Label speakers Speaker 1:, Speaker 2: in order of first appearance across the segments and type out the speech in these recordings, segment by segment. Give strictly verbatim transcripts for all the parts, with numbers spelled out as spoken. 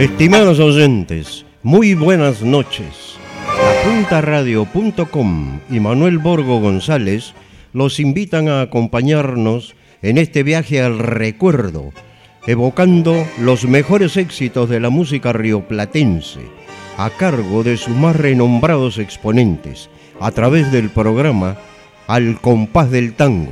Speaker 1: Estimados oyentes, muy buenas noches. Apunta radio punto com y Manuel Borgo González los invitan a acompañarnos en este viaje al recuerdo, evocando los mejores éxitos de la música rioplatense, a cargo de sus más renombrados exponentes, a través del programa Al Compás del Tango.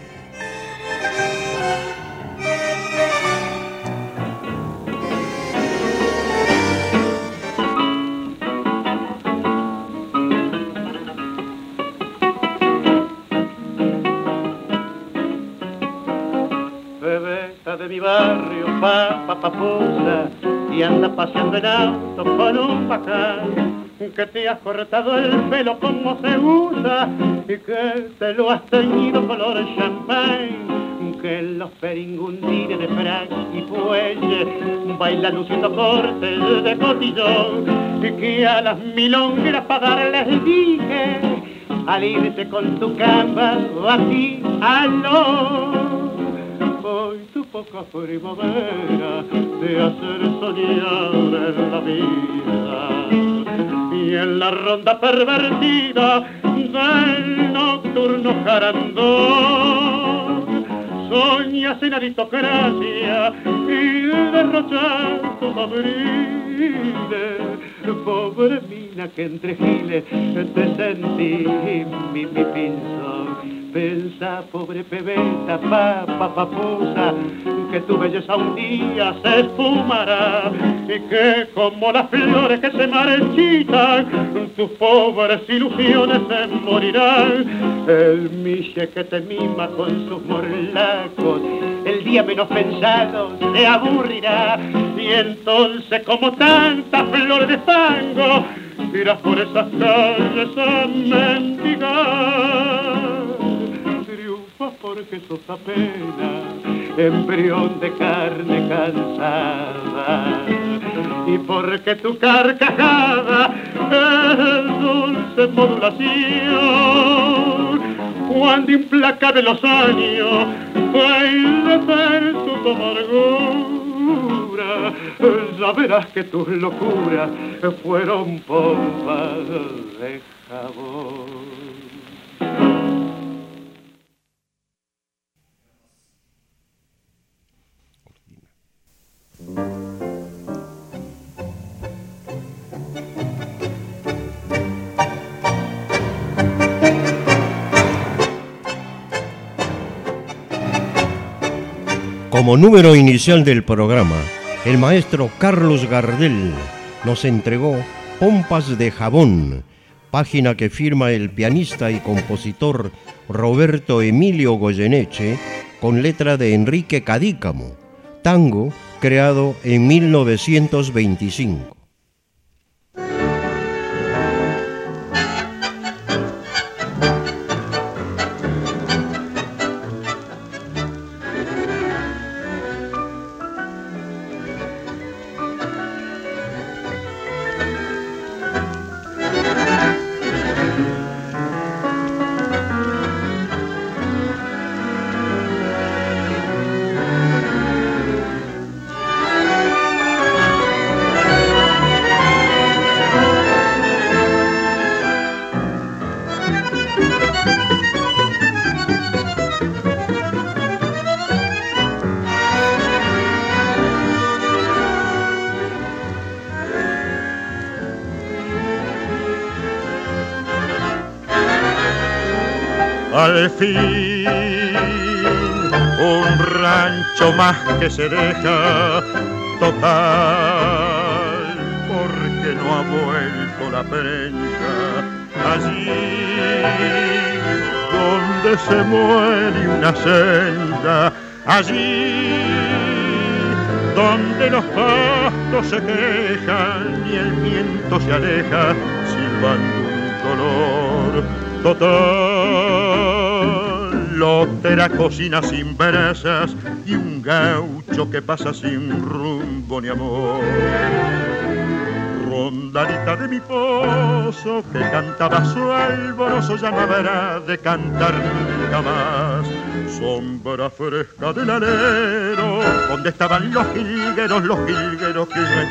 Speaker 2: De mi barrio, papa papusa, y anda paseando en auto con un bacán, que te has cortado el pelo como se usa y que te lo has teñido color champagne, que los peringundines de frac y fuelle bailan luciendo cortes de cotillón, y que a las milongueras para darles dije al irse con tu camba aquí aló. Hoy tu poca primavera de hacer soñar en la vida, y en la ronda pervertida del nocturno jarandón soñas en aristocracia y derrochar tus abriles. Pobre mina que entre giles te sentí mi, mi pinzón. Pensa, pobre pebeta, papa, papusa, que tu belleza un día se esfumará y que como las flores que se marchitan, tus pobres ilusiones se morirán. El miche que te mima con sus morlacos, el día menos pensado se aburrirá, y entonces como tantas flores de fango irás por esas calles a mendigar. Porque sos apenas embrión de carne cansada, y porque tu carcajada es dulce modulación, cuando implacable los años bailan su amargura, ya verás que tus locuras fueron pompas de jabón.
Speaker 1: Como número inicial del programa, el maestro Carlos Gardel nos entregó Pompas de Jabón, página que firma el pianista y compositor Roberto Emilio Goyeneche con letra de Enrique Cadícamo, tango creado en mil novecientos veinticinco.
Speaker 3: Al fin, un rancho más que se deja total, porque no ha vuelto la prensa. Allí donde se muere una senda, allí donde los pastos se quejan y el viento se aleja silbando un dolor total. Lotera cocina sin brasas y un gaucho que pasa sin rumbo ni amor. rondalita de mi pozo que cantaba su alborozo ya no habrá de cantar nunca más. Sombra fresca del alero donde estaban los jilgueros, los jilgueros que no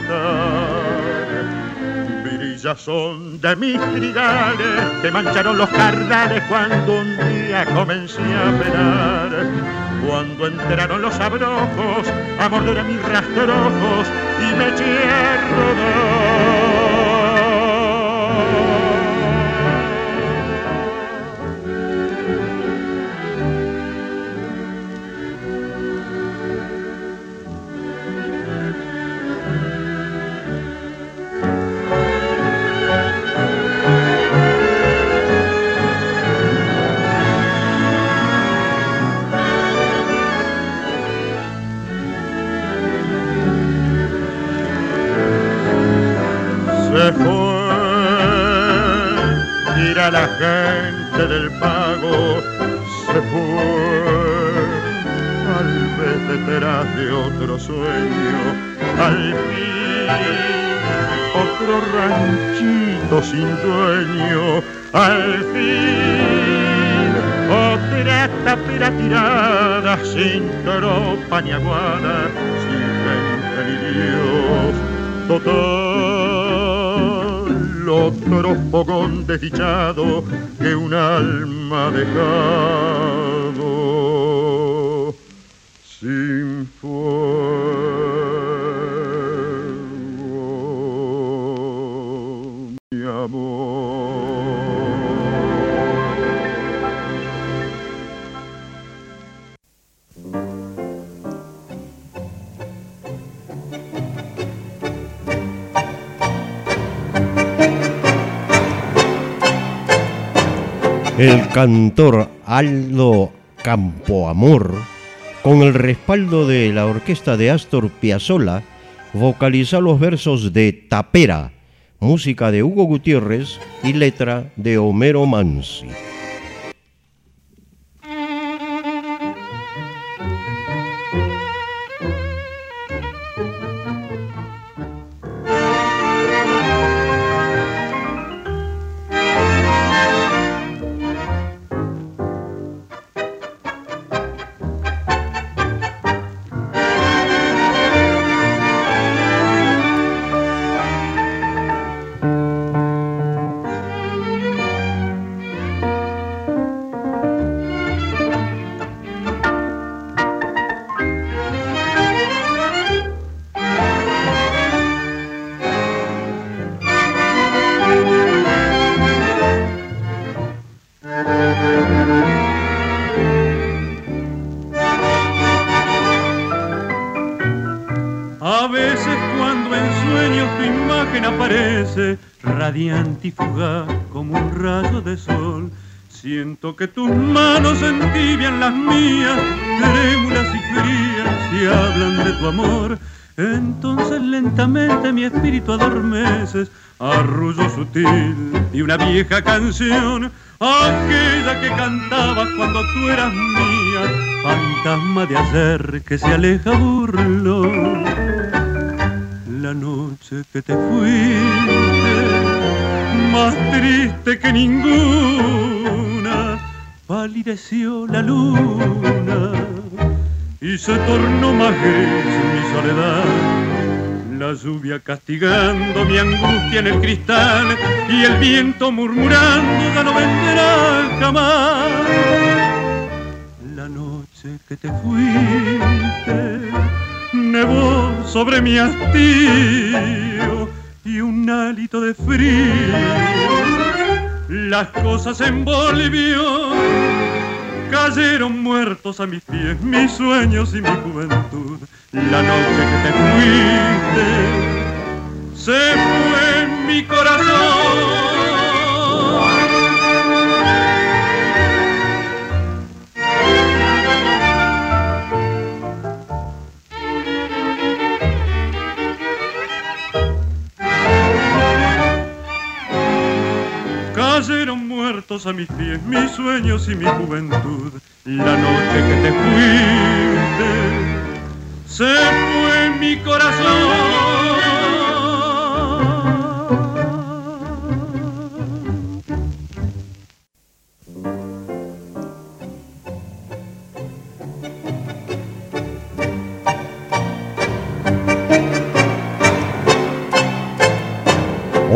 Speaker 3: están. Virillas son de mis trigales que mancharon los cardales cuando un día comencé a penar. Cuando entraron los abrojos a morder a mis rastrojos y me eché a rodar. Se fue, tira la gente del pago, se fue, tal vez detrás de otro sueño, al fin, otro ranchito sin dueño, al fin, otra tapera tirada, sin tropa ni aguada, sin gente ni Dios, total. Otro fogón desdichado que un alma dejado sin fuego, mi amor.
Speaker 1: El cantor Aldo Campoamor, con el respaldo de la orquesta de Astor Piazzolla, vocaliza los versos de Tapera, música de Hugo Gutiérrez y letra de Homero Mansi.
Speaker 4: Radiante y fugaz como un rayo de sol, siento que tus manos entibian las mías, trémulas y frías, y hablan de tu amor. Entonces lentamente mi espíritu adormeces, arrullo sutil y una vieja canción, aquella que cantabas cuando tú eras mía, fantasma de ayer que se aleja burlón. La noche que te fuiste, más triste que ninguna, palideció la luna y se tornó más gris mi soledad. La lluvia castigando mi angustia en el cristal y el viento murmurando ya no vendrá jamás. La noche que te fuiste nevó sobre mi hastío y un hálito de frío las cosas envolvió, cayeron muertos a mis pies mis sueños y mi juventud. La noche que te fuiste se fue mi corazón. Cayeron muertos a mis pies mis sueños y mi juventud. La noche que te fuiste se fue mi corazón.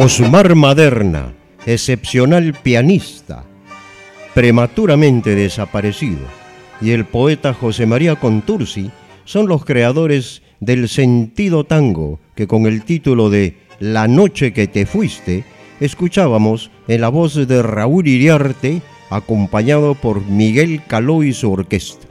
Speaker 1: Osmar Maderna, excepcional pianista, prematuramente desaparecido, y el poeta José María Contursi son los creadores del sentido tango que con el título de La noche que te fuiste escuchábamos en la voz de Raúl Iriarte, acompañado por Miguel Caló y su orquesta.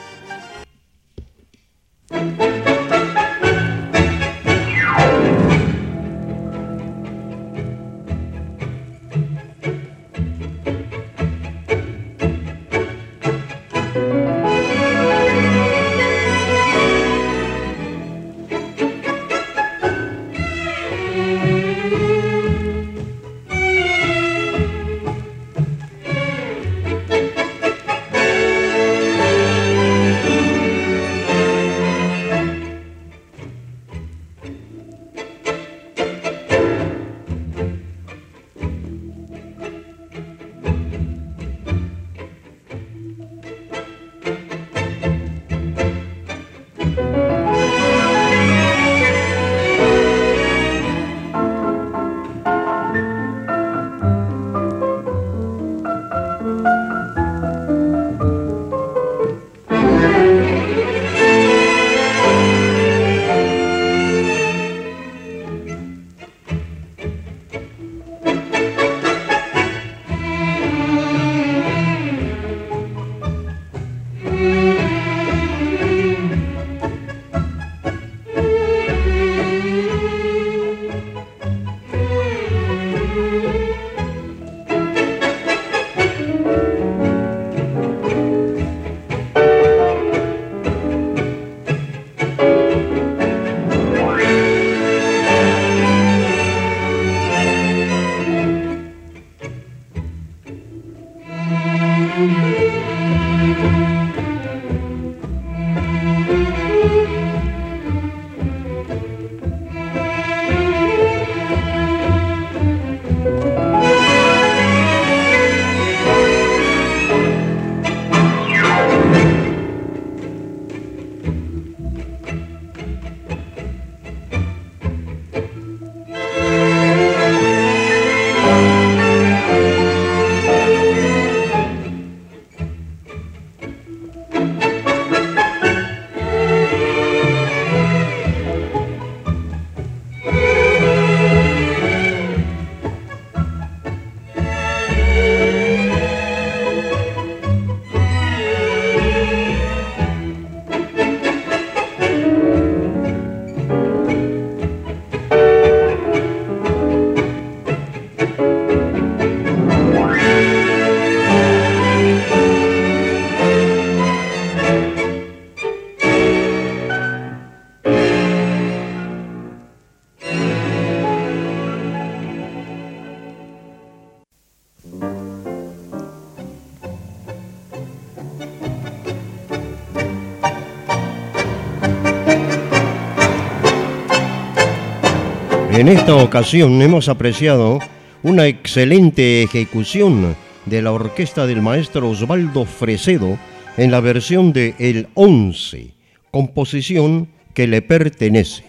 Speaker 1: En esta ocasión hemos apreciado una excelente ejecución de la orquesta del maestro Osvaldo Fresedo en la versión de El Once, composición que le pertenece.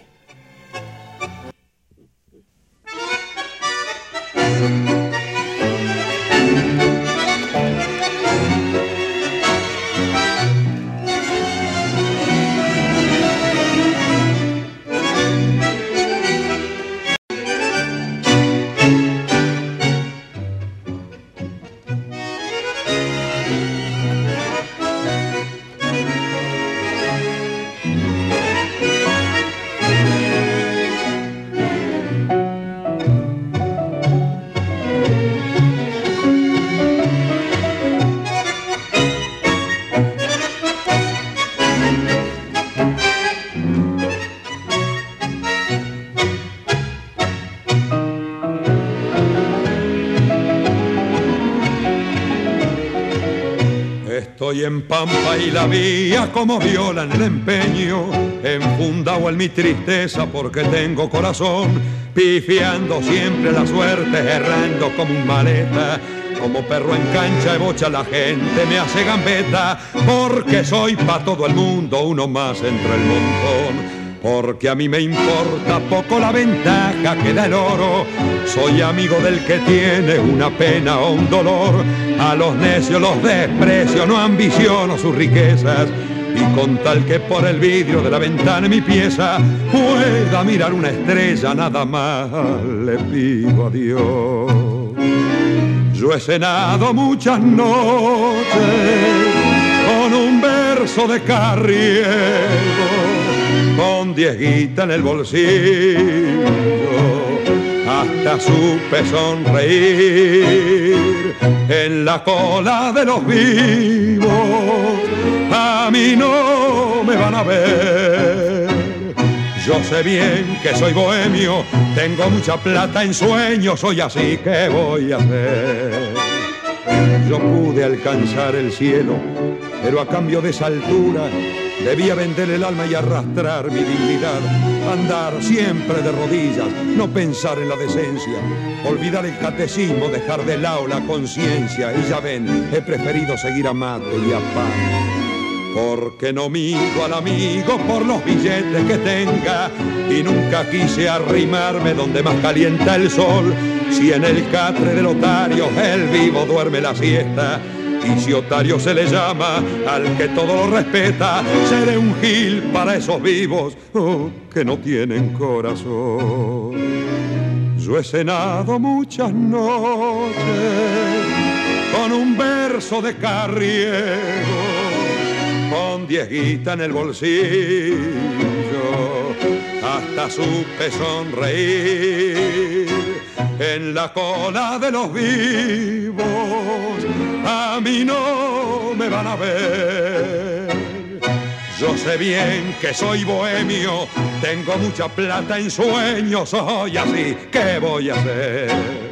Speaker 5: Estoy en Pampa y la vía como viola en el empeño, enfundado en mi tristeza porque tengo corazón, pifiando siempre la suerte, errando como un maleta, como perro en cancha de bocha la gente me hace gambeta, porque soy pa' todo el mundo uno más entre el montón. porque a mí me importa poco la ventaja que da el oro. Soy amigo del que tiene una pena o un dolor. A los necios los desprecio, no ambiciono sus riquezas. Y con tal que por el vidrio de la ventana de mi pieza pueda mirar una estrella, nada más le pido a Dios. Yo he cenado muchas noches con un verso de Carriego, con diez guitas en el bolsillo, hasta supe sonreír en la cola de los vivos. A mí no me van a ver. Yo sé bien que soy bohemio, tengo mucha plata en sueños, soy así, ¿qué voy a hacer? Yo pude alcanzar el cielo, pero a cambio de esa altura debía vender el alma y arrastrar mi dignidad. Andar siempre de rodillas, no pensar en la decencia, olvidar el catecismo, dejar de lado la conciencia. Y ya ven, he preferido seguir a mate y a pan, porque no mido al amigo por los billetes que tenga, y nunca quise arrimarme donde más calienta el sol. Si en el catre del otario el vivo duerme la siesta, y si otario se le llama al que todo lo respeta, seré un gil para esos vivos oh, que no tienen corazón. Yo he cenado muchas noches con un verso de Carriego, con diez guitas en el bolsillo, hasta supe sonreír en la cola de los vivos. A mí no me van a ver. Yo sé bien que soy bohemio, tengo mucha plata en sueños, soy así, ¿qué voy a hacer?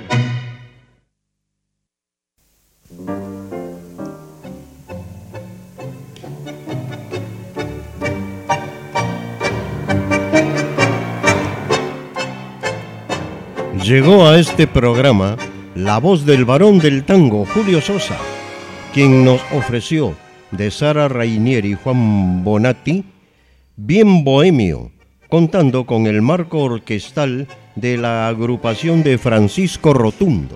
Speaker 1: Llegó a este programa la voz del varón del tango, Julio Sosa, quien nos ofreció de Sara Rainieri y Juan Bonatti, Bien Bohemio, contando con el marco orquestal de la agrupación de Francisco Rotundo.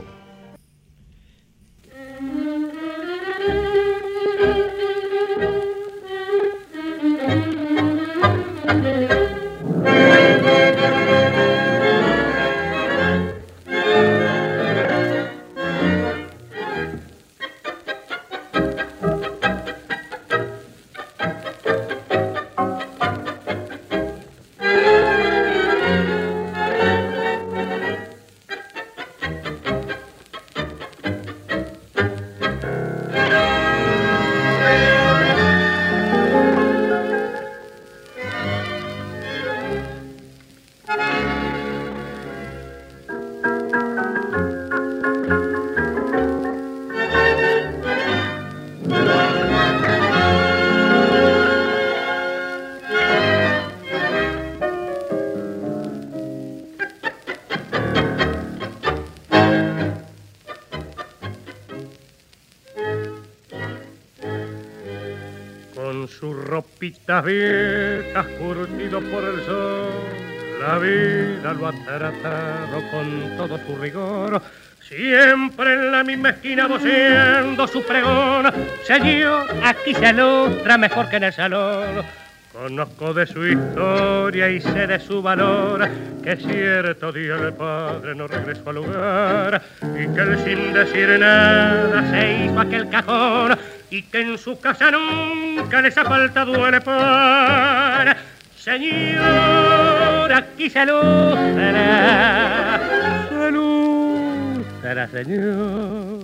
Speaker 2: Ropitas viejas curtido por el sol, la vida lo ha tratado con todo su rigor. Siempre en la misma esquina voceando su pregón, señor, aquí se ilustra mejor que en el salón. Conozco de su historia y sé de su valor, que cierto día el padre no regresó al hogar, y que él sin decir nada se hizo aquel cajón, y que en su casa nunca les ha faltado el pan. Señor, aquí se ilustra, se ilustra, señor.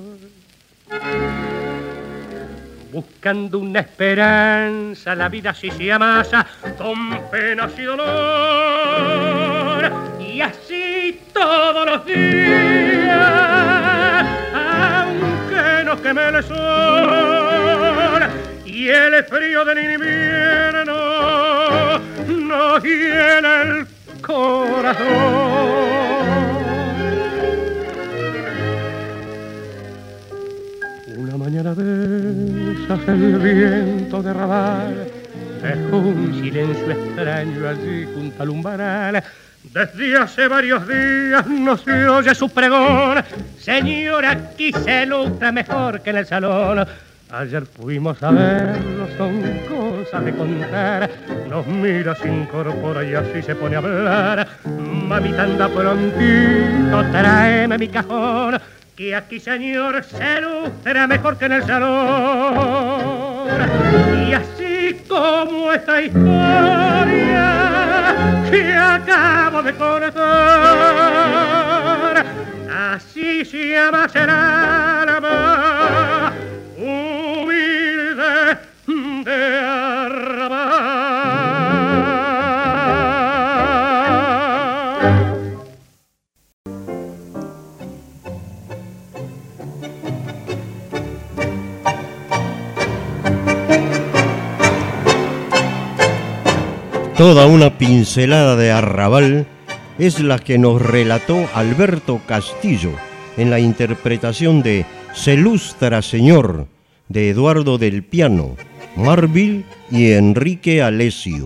Speaker 2: Buscando una esperanza, la vida así se amasa, con penas y dolor, y así todos los días, aunque nos queme el sol y el frío del invierno nos llena el corazón. Una mañana besas el viento de Raval, dejó un silencio extraño allí junto al umbral. Desde hace varios días no se oye su pregón. Señora, aquí se lucha mejor que en el salón. Ayer fuimos a verlo, son cosas de contar. Nos mira, se incorpora y así se pone a hablar. Mamita, anda prontito, tráeme mi cajón, que aquí, señor, se lucha mejor que en el salón. Y así como esta historia que acabo de contar, así se llama el alma humilde de arrabal.
Speaker 1: Toda una pincelada de arrabal es la que nos relató Alberto Castillo en la interpretación de Se lustra Señor, de Eduardo del Piano, Marvil y Enrique Alessio.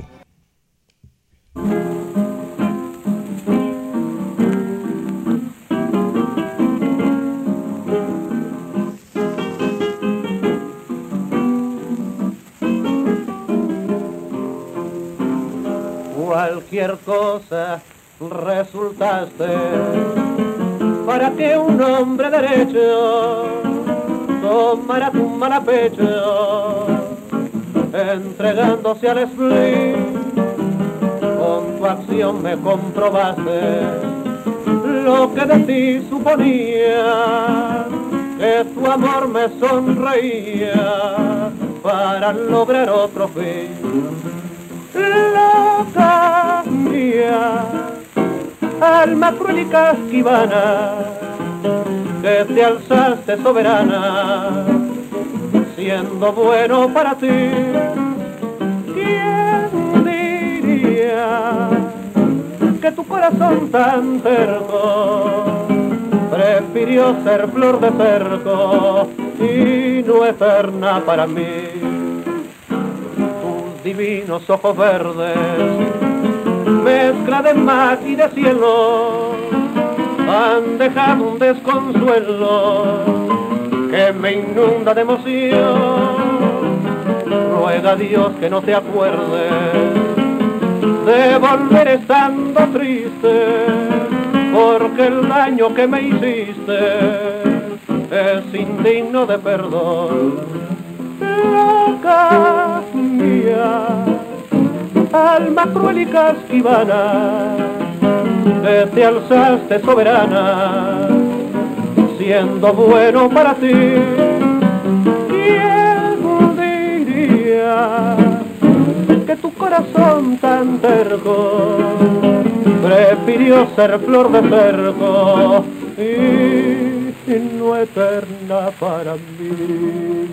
Speaker 2: Cualquier cosa resultaste para que un hombre derecho tomara tu mala pecho, entregándose al spleen. Con tu acción me comprobaste lo que de ti suponía, que tu amor me sonreía para lograr otro fin. Loca mía, alma cruel y casquivana, que te alzaste soberana, siendo bueno para ti. ¿Quién diría que tu corazón tan terco prefirió ser flor de cerco y no eterna para mí? Tus divinos ojos verdes, mezcla de mar y de cielo, han dejado un desconsuelo que me inunda de emoción. Ruega a Dios que no te acuerdes de volver estando triste, porque el daño que me hiciste es indigno de perdón. Loca mía, alma cruel y casquivana, que te alzaste soberana, siendo bueno para ti. ¿Quién diría que tu corazón tan terco prefirió ser flor de cerco y no eterna para mí?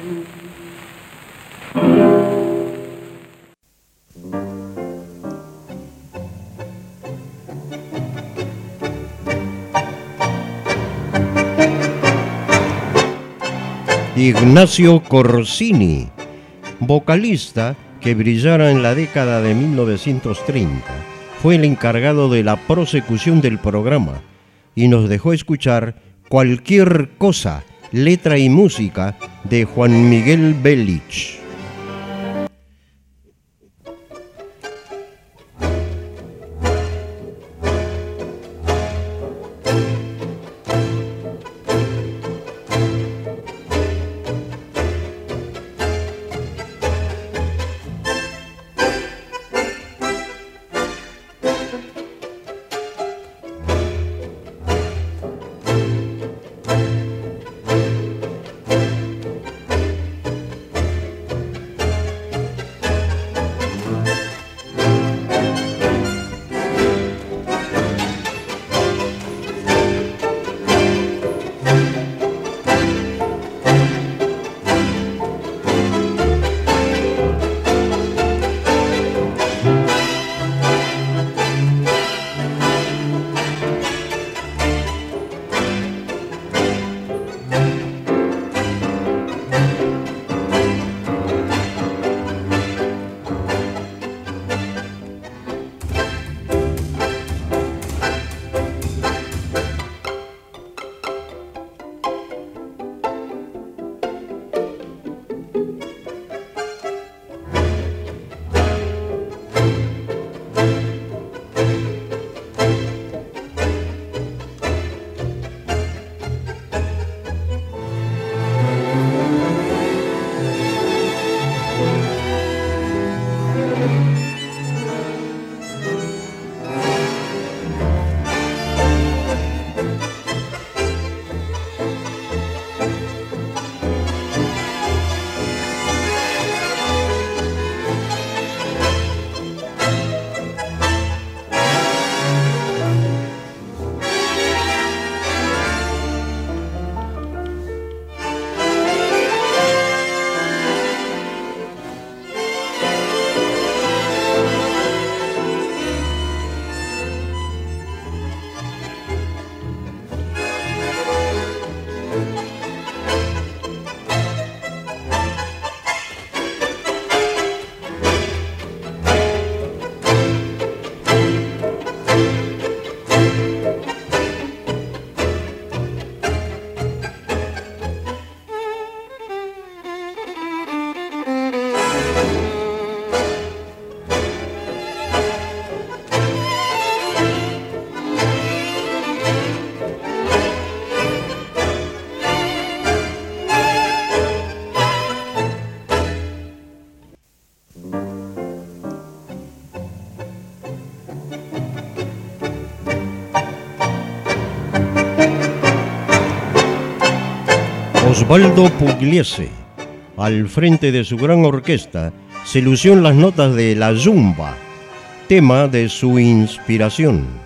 Speaker 1: Ignacio Corsini, vocalista que brillara en la década de mil novecientos treinta, fue el encargado de la prosecución del programa y nos dejó escuchar Cualquier cosa, letra y música de Juan Miguel Belich. Osvaldo Pugliese, al frente de su gran orquesta, se lució en las notas de La Zumba, tema de su inspiración.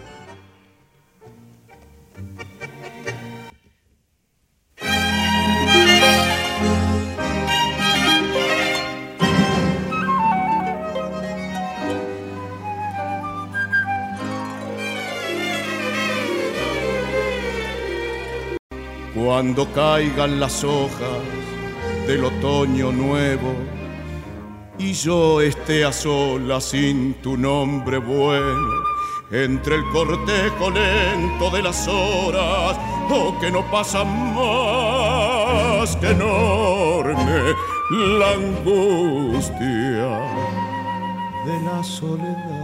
Speaker 6: Cuando caigan las hojas del otoño nuevo y yo esté a solas sin tu nombre bueno, entre el cortejo lento de las horas, oh, que no pasa más que enorme la angustia de la soledad.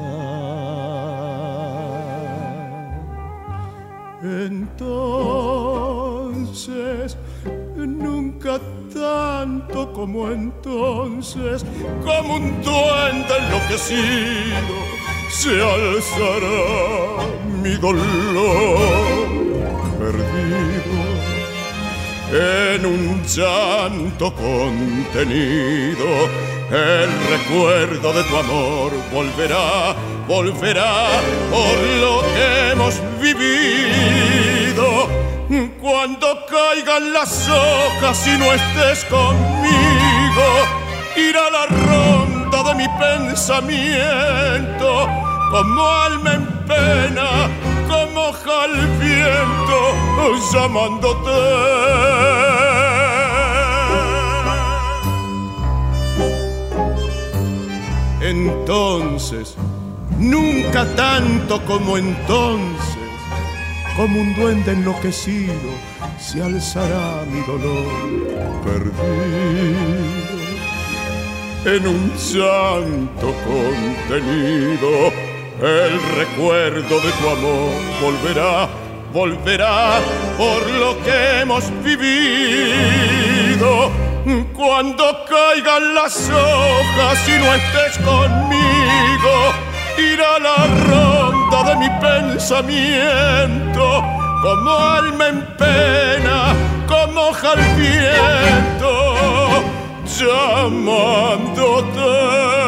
Speaker 6: Entonces, nunca tanto como entonces, como un duende enloquecido, se alzará mi dolor perdido en un llanto contenido. El recuerdo de tu amor volverá, volverá por lo que hemos vivido. Cuando caigan las hojas y no estés conmigo, irá la ronda de mi pensamiento, como alma en pena, como hoja al viento, llamándote. Entonces, nunca tanto como entonces, como un duende enloquecido, se alzará mi dolor perdido en un llanto contenido. El recuerdo de tu amor volverá, volverá por lo que hemos vivido. Cuando caigan las hojas y no estés conmigo, irá la ronda de mi pensamiento, como alma en pena, como hoja al viento, llamándote.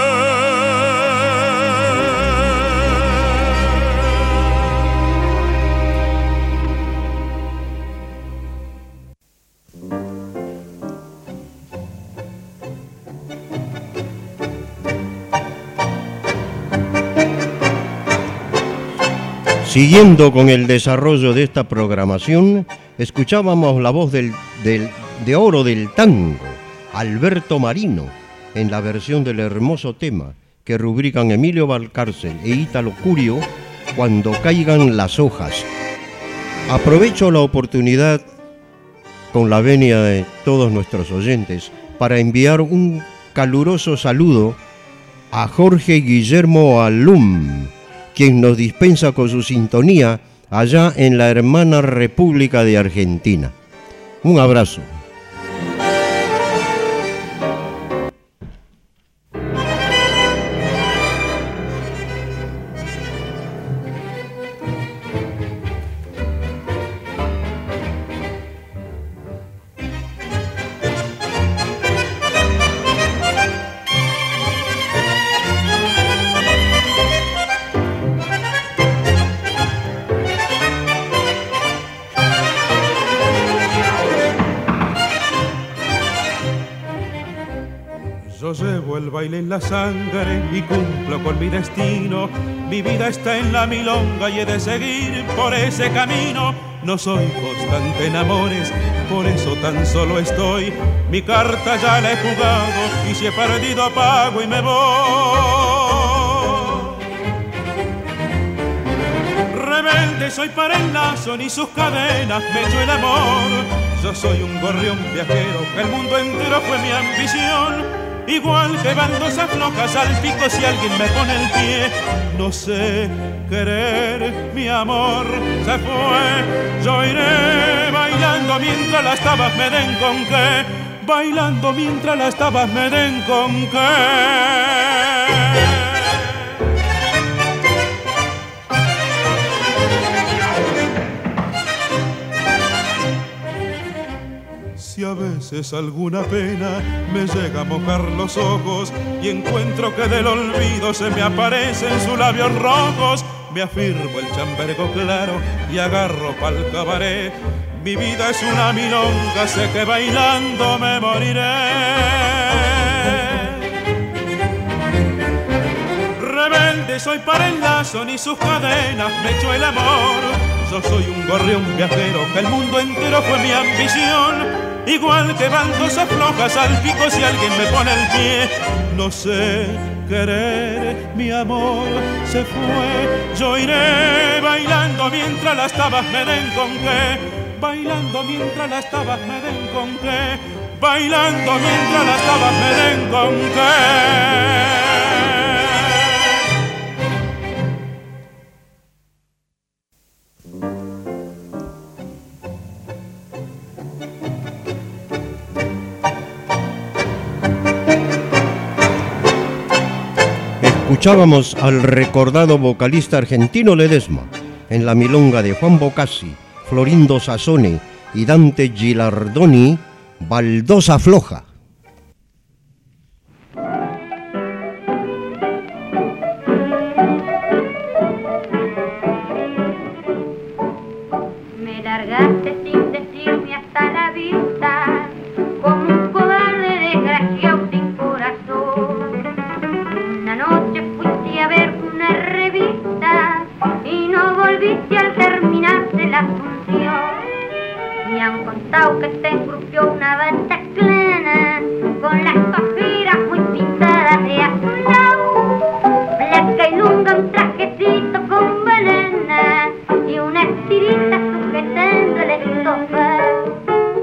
Speaker 1: Siguiendo con el desarrollo de esta programación, escuchábamos la voz del, del, de oro del tango, Alberto Marino, en la versión del hermoso tema que rubrican Emilio Valcárcel e Ítalo Curio, Cuando caigan las hojas. Aprovecho la oportunidad, con la venia de todos nuestros oyentes, para enviar un caluroso saludo a Jorge Guillermo Alum, quien nos dispensa con su sintonía allá en la hermana República de Argentina. Un abrazo.
Speaker 4: Yo llevo el baile en la sangre y cumplo con mi destino. Mi vida está en la milonga y he de seguir por ese camino. No soy constante en amores, por eso tan solo estoy. Mi carta ya la he jugado y si he perdido pago y me voy. Rebelde soy para el lazo, ni sus cadenas me echó el amor. Yo soy un gorrión viajero, el mundo entero fue mi ambición. Igual que baldosas flojas al pico si alguien me pone el pie. No sé querer, mi amor se fue. Yo iré bailando mientras las tabas me den con qué. Bailando mientras las tabas me den con qué.
Speaker 7: veces alguna pena me llega a mojar los ojos y encuentro que del olvido se me aparecen sus labios rojos. Me afirmo el chambergo claro y agarro pa'l cabaret. Mi vida es una milonga, sé que bailando me moriré. Rebelde soy para el lazo, ni sus cadenas me echó el amor. Yo soy un gorrión viajero, que el mundo entero fue mi ambición. Igual que baldosas flojas al pico si alguien me pone el pie. No sé querer, mi amor se fue. Yo iré bailando mientras las tabas me den con qué. Bailando mientras las tabas me den con qué. Bailando mientras las tabas me den con qué.
Speaker 1: Escuchábamos al recordado vocalista argentino Ledesma en la milonga de Juan Bocassi, Florindo Sassone y Dante Gilardoni, Baldosa Floja.
Speaker 8: Me largaste sin decirme hasta la vista, como un cobarde desgraciado sin corazón. Una noche fuiste a ver una revista y no volviste al terminarse la función. Me han contado que te engrupió una bataclana con las ojeras muy pintadas de azulado, blanca y lunga, un trajecito con banana y una tirita sujetando el estofado.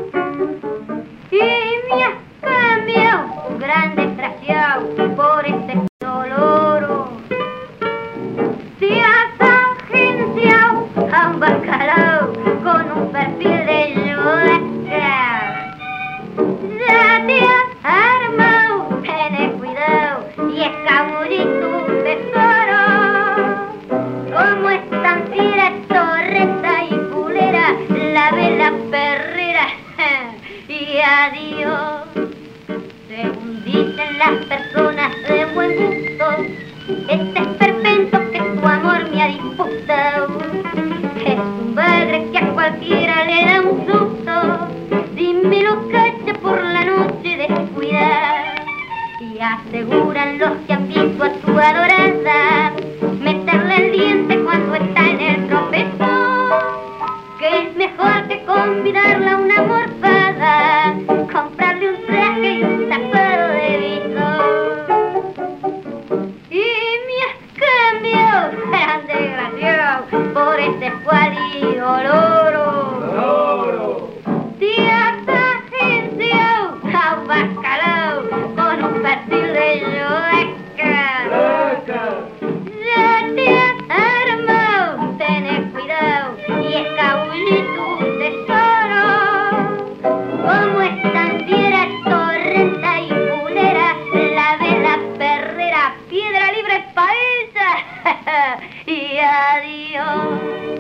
Speaker 8: Y me has cambiado, gran desgraciado, por este dolor. Te has agenciado a un bacalao con un perfil de yodaca. Ya te has armado, ten cuidado y escabullí tu tesoro. Como estanciera, torreta y culera, la vela perrera y adiós. Según dicen las personas de buen gusto, este esperpento que tu amor me ha disputado es un bagre que a cualquiera le da un susto si me lo cacha por la noche descuidar. Y aseguran los que han visto a tu adorada meterle el diente cuando está en el tropezón, que es mejor que convidarla a una morfada, comprarle un traje y un tapado de visor. Y me has cambiado, gran desgraciado, por este escuadrillo loro. Te has agenciado a un bacalao con un perfil de yodaca. Ya te has armado, ten cuidado y escabullí tu tesoro. Como estanciera, torrenta y culera, la vela perrera, piedra libre pa' ella y adiós.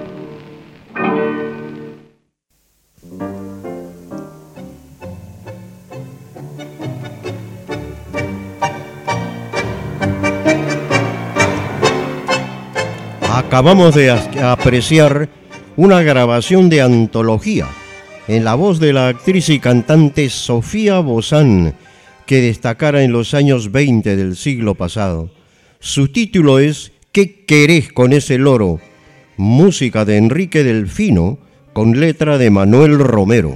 Speaker 1: Acabamos de apreciar una grabación de antología en la voz de la actriz y cantante Sofía Bozán, que destacara en los años veinte del siglo pasado. Su título es ¿Qué querés con ese loro?, música de Enrique Delfino con letra de Manuel Romero.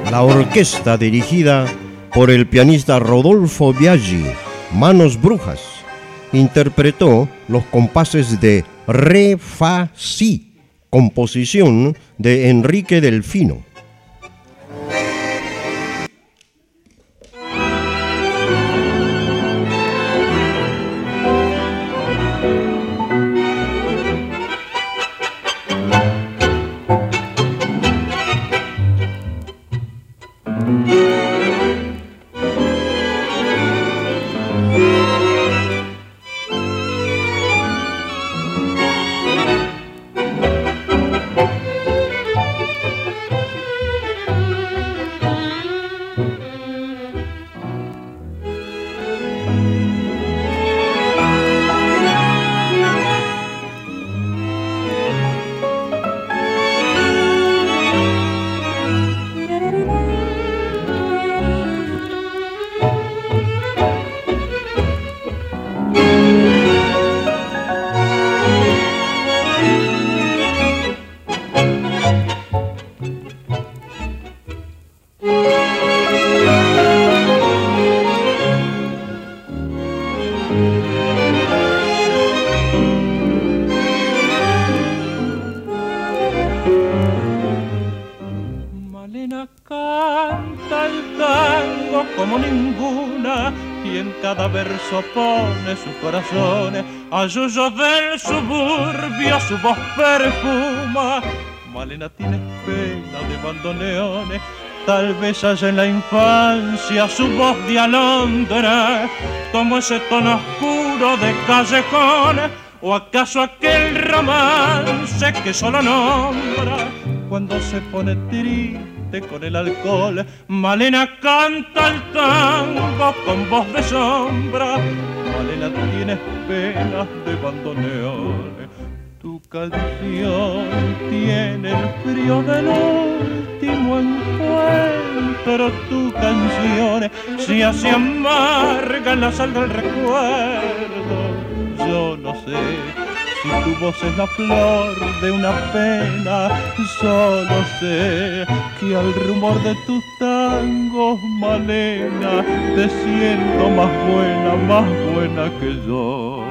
Speaker 1: La orquesta dirigida por el pianista Rodolfo Biaggi, Manos Brujas, interpretó los compases de Re, Fa, Si, composición de Enrique Delfino.
Speaker 7: Pone su corazón a yuyos del suburbio, su voz perfuma. Malena tiene pena de bandoneones, tal vez haya en la infancia su voz de alondra, como ese tono oscuro de callejón, o acaso aquel romance que solo nombra cuando se pone triste con el alcohol. Malena canta el tango con voz de sombra. Malena tiene penas de bandoneón. Tu canción tiene el frío del último encuentro. Tu canción se hace amarga en la sal del recuerdo. Yo no sé si tu voz es la flor de una pena, solo sé que al rumor de tus tangos, Malena, te siento más buena, más buena que yo.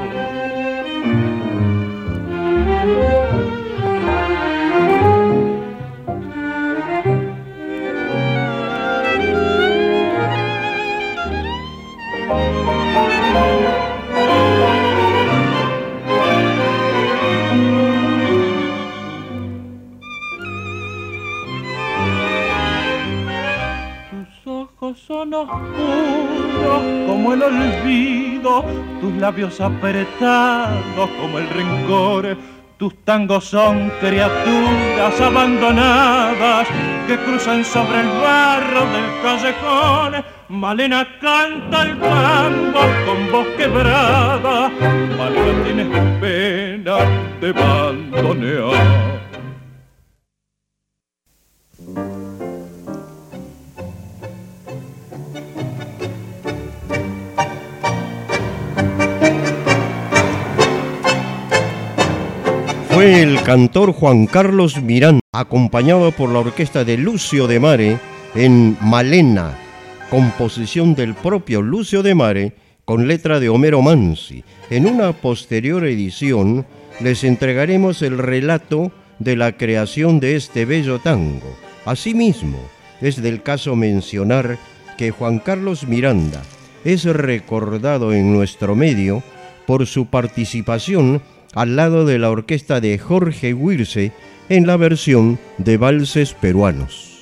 Speaker 7: Son oscuros como el olvido, tus labios apretados como el rencor. Tus tangos son criaturas abandonadas que cruzan sobre el barro del callejón. Malena canta el tango con voz quebrada. Malena tienes pena de bandonear.
Speaker 1: Fue el cantor Juan Carlos Miranda, acompañado por la orquesta de Lucio de Mare en Malena, composición del propio Lucio de Mare con letra de Homero Mansi. En una posterior edición les entregaremos el relato de la creación de este bello tango. Asimismo, es del caso mencionar que Juan Carlos Miranda es recordado en nuestro medio por su participación al lado de la orquesta de Jorge Huirse en la versión de Valses Peruanos.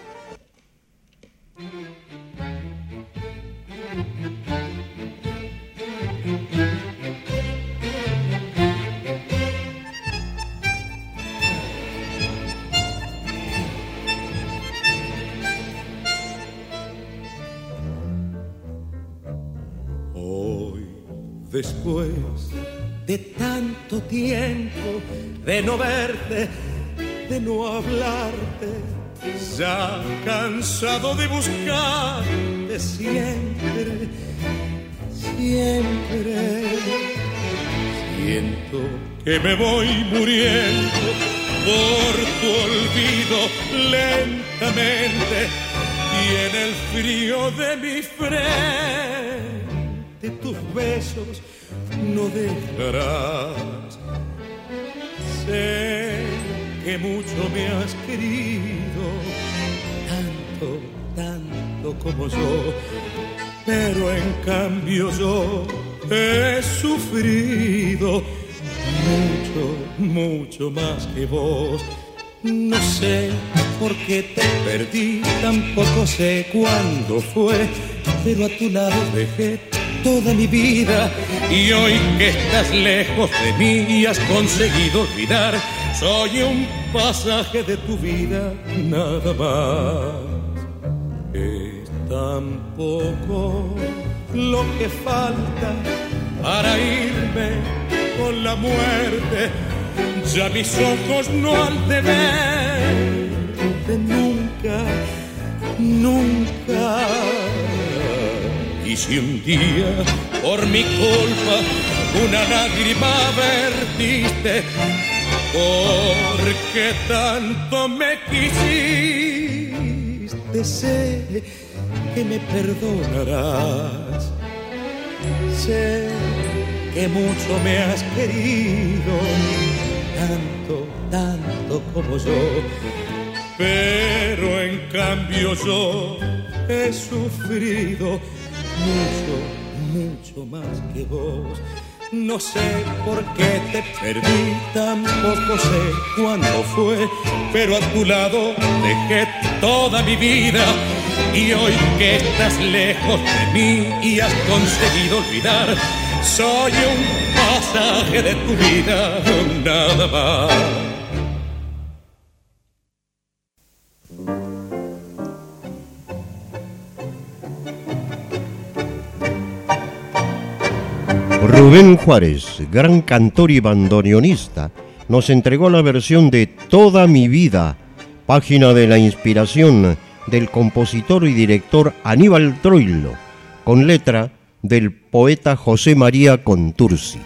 Speaker 9: Hoy, después de tanto tiempo de no verte, de no hablarte, ya cansado de buscarte siempre, siempre. Siento que me voy muriendo por tu olvido lentamente y en el frío de mi frente tus besos no dejarás. Sé que mucho me has querido, tanto, tanto como yo, pero en cambio yo he sufrido mucho, mucho más que vos. No sé por qué te perdí, tampoco sé cuándo fue, pero a tu lado dejé toda mi vida. Y hoy que estás lejos de mí y has conseguido olvidar, soy un pasaje de tu vida, nada más. Es tan poco lo que falta para irme con la muerte. Ya mis ojos no han de verte nunca, nunca. Y si un día por mi culpa una lágrima vertiste, porque tanto me quisiste, sé que me perdonarás. Sé que mucho me has querido, tanto, tanto como yo, pero en cambio yo he sufrido mucho, mucho más que vos. No sé por qué te perdí, tampoco sé cuándo fue, pero a tu lado dejé toda mi vida. Y hoy que estás lejos de mí y has conseguido olvidar, soy un pasaje de tu vida, nada más.
Speaker 1: Rubén Juárez, gran cantor y bandoneonista, nos entregó la versión de Toda mi vida, página de la inspiración del compositor y director Aníbal Troilo, con letra del poeta José María Contursi.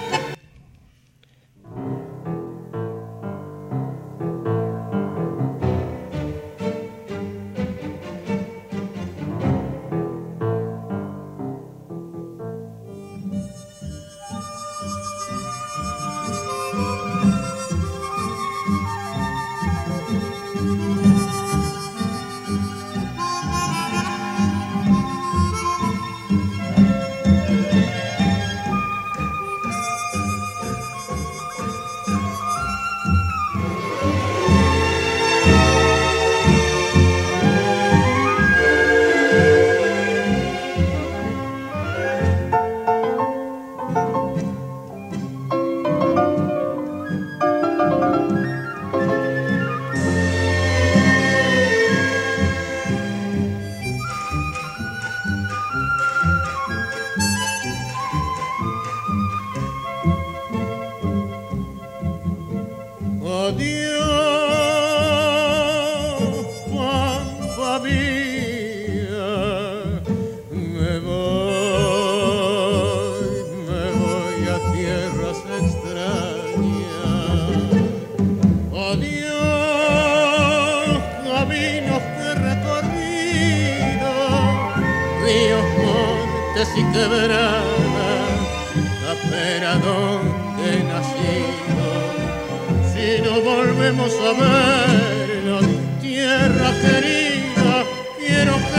Speaker 2: y quebradas, apenas donde he nacido. Si no volvemos a vernos, tierra querida, quiero que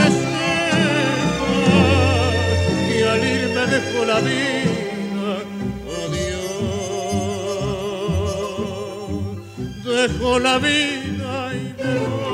Speaker 2: sepas que al irme dejo la vida, oh Dios, dejo la vida y me voy.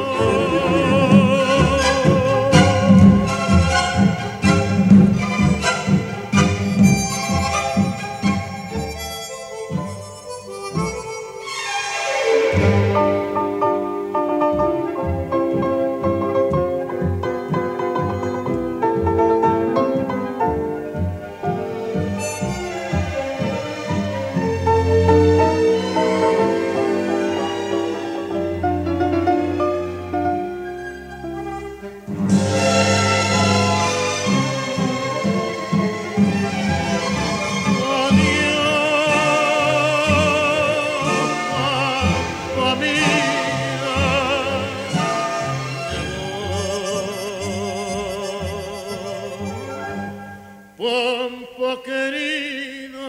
Speaker 2: querida.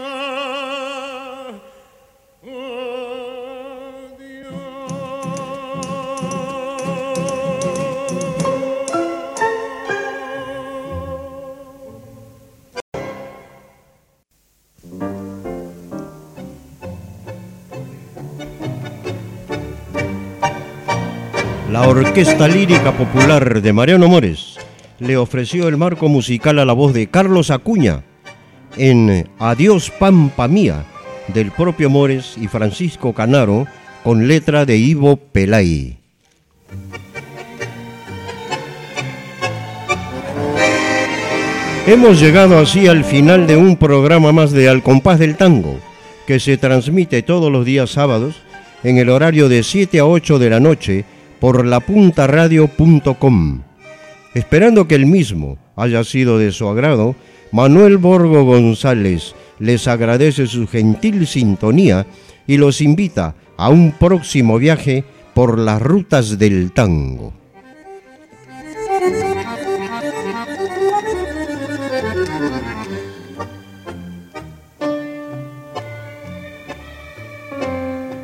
Speaker 1: La Orquesta Lírica Popular de Mariano Mores le ofreció el marco musical a la voz de Carlos Acuña en Adiós Pampa Mía, del propio Mores y Francisco Canaro, con letra de Ivo Pelay. Hemos llegado así al final de un programa más de Al Compás del Tango, que se transmite todos los días sábados en el horario de siete a ocho de la noche por la punta radio punto com. Esperando que el mismo haya sido de su agrado, Manuel Borgo González les agradece su gentil sintonía y los invita a un próximo viaje por las rutas del tango.